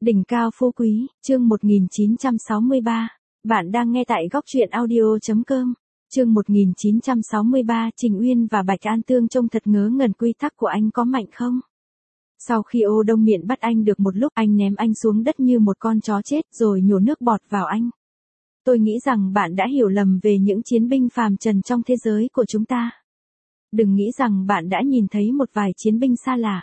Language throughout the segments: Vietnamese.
Đỉnh cao phú quý, chương 1963. Bạn đang nghe tại góc truyện audio.com. Chương 1963, Trình Uyên và Bạch An Tương trông thật ngớ ngẩn, quy tắc của anh có mạnh không? Sau khi Ô Đông Miện bắt anh được một lúc, anh ném anh xuống đất như một con chó chết rồi nhổ nước bọt vào anh. Tôi nghĩ rằng bạn đã hiểu lầm về những chiến binh phàm trần trong thế giới của chúng ta. Đừng nghĩ rằng bạn đã nhìn thấy một vài chiến binh xa lạ.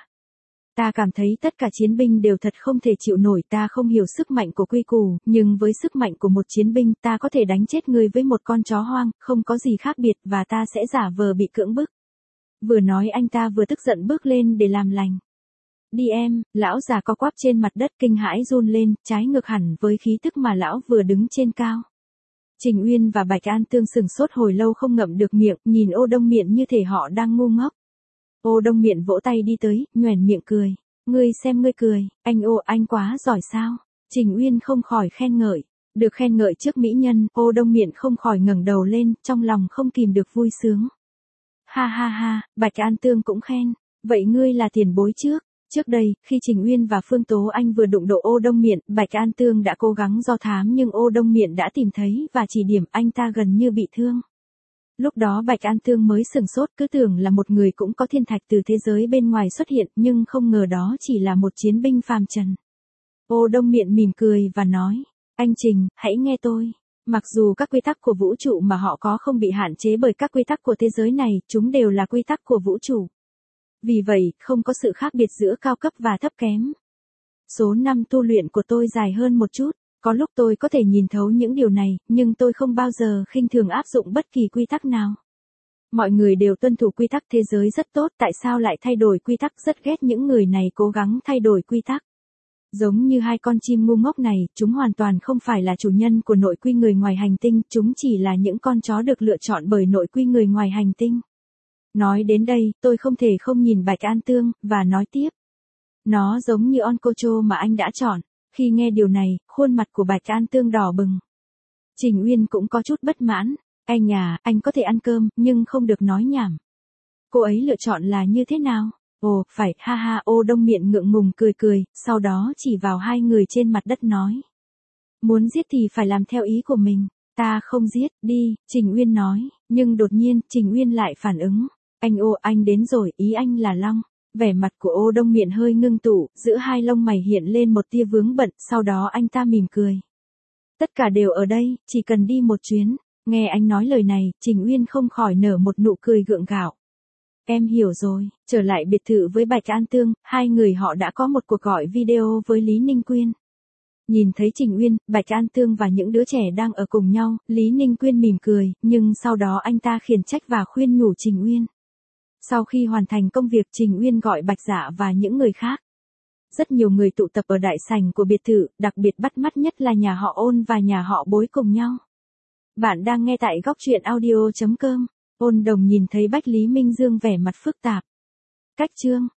Ta cảm thấy tất cả chiến binh đều thật không thể chịu nổi. Ta không hiểu sức mạnh của quy củ, nhưng với sức mạnh của một chiến binh ta có thể đánh chết người với một con chó hoang, không có gì khác biệt, và ta sẽ giả vờ bị cưỡng bức. Vừa nói anh ta vừa tức giận bước lên để làm lành. Đi em, lão già co quắp trên mặt đất kinh hãi run lên, trái ngược hẳn với khí tức mà lão vừa đứng trên cao. Trình Uyên và Bạch An Tương sừng sốt hồi lâu không ngậm được miệng, nhìn Ô Đông Miện như thể họ đang ngu ngốc. Ô Đông Miện vỗ tay đi tới, nhoẻn miệng cười. Ngươi xem ngươi cười, anh quá giỏi sao? Trình Uyên không khỏi khen ngợi. Được khen ngợi trước mỹ nhân, Ô Đông Miện không khỏi ngẩng đầu lên, trong lòng không kìm được vui sướng. Ha ha ha, Bạch An Tương cũng khen. Vậy ngươi là tiền bối trước. Trước đây, khi Trình Uyên và Phương Tố Anh vừa đụng độ Ô Đông Miện, Bạch An Tương đã cố gắng do thám nhưng Ô Đông Miện đã tìm thấy và chỉ điểm anh ta gần như bị thương. Lúc đó Bạch An Tương mới sửng sốt, cứ tưởng là một người cũng có thiên thạch từ thế giới bên ngoài xuất hiện, nhưng không ngờ đó chỉ là một chiến binh phàm trần. Ô Đông Miện mỉm cười và nói, anh Trình, hãy nghe tôi. Mặc dù các quy tắc của vũ trụ mà họ có không bị hạn chế bởi các quy tắc của thế giới này, chúng đều là quy tắc của vũ trụ. Vì vậy, không có sự khác biệt giữa cao cấp và thấp kém. Số năm tu luyện của tôi dài hơn một chút. Có lúc tôi có thể nhìn thấu những điều này, nhưng tôi không bao giờ khinh thường áp dụng bất kỳ quy tắc nào. Mọi người đều tuân thủ quy tắc, thế giới rất tốt, tại sao lại thay đổi quy tắc? Rất ghét những người này cố gắng thay đổi quy tắc. Giống như hai con chim ngu ngốc này, chúng hoàn toàn không phải là chủ nhân của nội quy người ngoài hành tinh, chúng chỉ là những con chó được lựa chọn bởi nội quy người ngoài hành tinh. Nói đến đây, tôi không thể không nhìn Bạch An Tương, và nói tiếp. Nó giống như Oncocho mà anh đã chọn. Khi nghe điều này, khuôn mặt của Bạch An Tương đỏ bừng. Trình Uyên cũng có chút bất mãn. Anh à, anh có thể ăn cơm, nhưng không được nói nhảm. Cô ấy lựa chọn là như thế nào? Ồ, phải, ha ha. Ô Đông Miện ngượng ngùng cười cười, sau đó chỉ vào hai người trên mặt đất nói. Muốn giết thì phải làm theo ý của mình. Ta không giết, đi, Trình Uyên nói. Nhưng đột nhiên, Trình Uyên lại phản ứng. Anh đến rồi, ý anh là Long. Vẻ mặt của Ô Đông Miện hơi ngưng tụ, giữa hai lông mày hiện lên một tia vướng bận, sau đó anh ta mỉm cười. Tất cả đều ở đây, chỉ cần đi một chuyến. Nghe anh nói lời này, Trình Uyên không khỏi nở một nụ cười gượng gạo. Em hiểu rồi. Trở lại biệt thự với Bạch An Tương, hai người họ đã có một cuộc gọi video với Lý Ninh Quyên. Nhìn thấy Trình Uyên, Bạch An Tương và những đứa trẻ đang ở cùng nhau, Lý Ninh Quyên mỉm cười, nhưng sau đó anh ta khiển trách và khuyên nhủ Trình Uyên. Sau khi hoàn thành công việc, Trình Uyên gọi Bạch Dạ và những người khác. Rất nhiều người tụ tập ở đại sảnh của biệt thự, đặc biệt bắt mắt nhất là nhà họ Ôn và nhà họ Bối cùng nhau. Bạn đang nghe tại góc truyện audio.com. Ôn Đồng nhìn thấy Bách Lý Minh Dương vẻ mặt phức tạp. Cách chương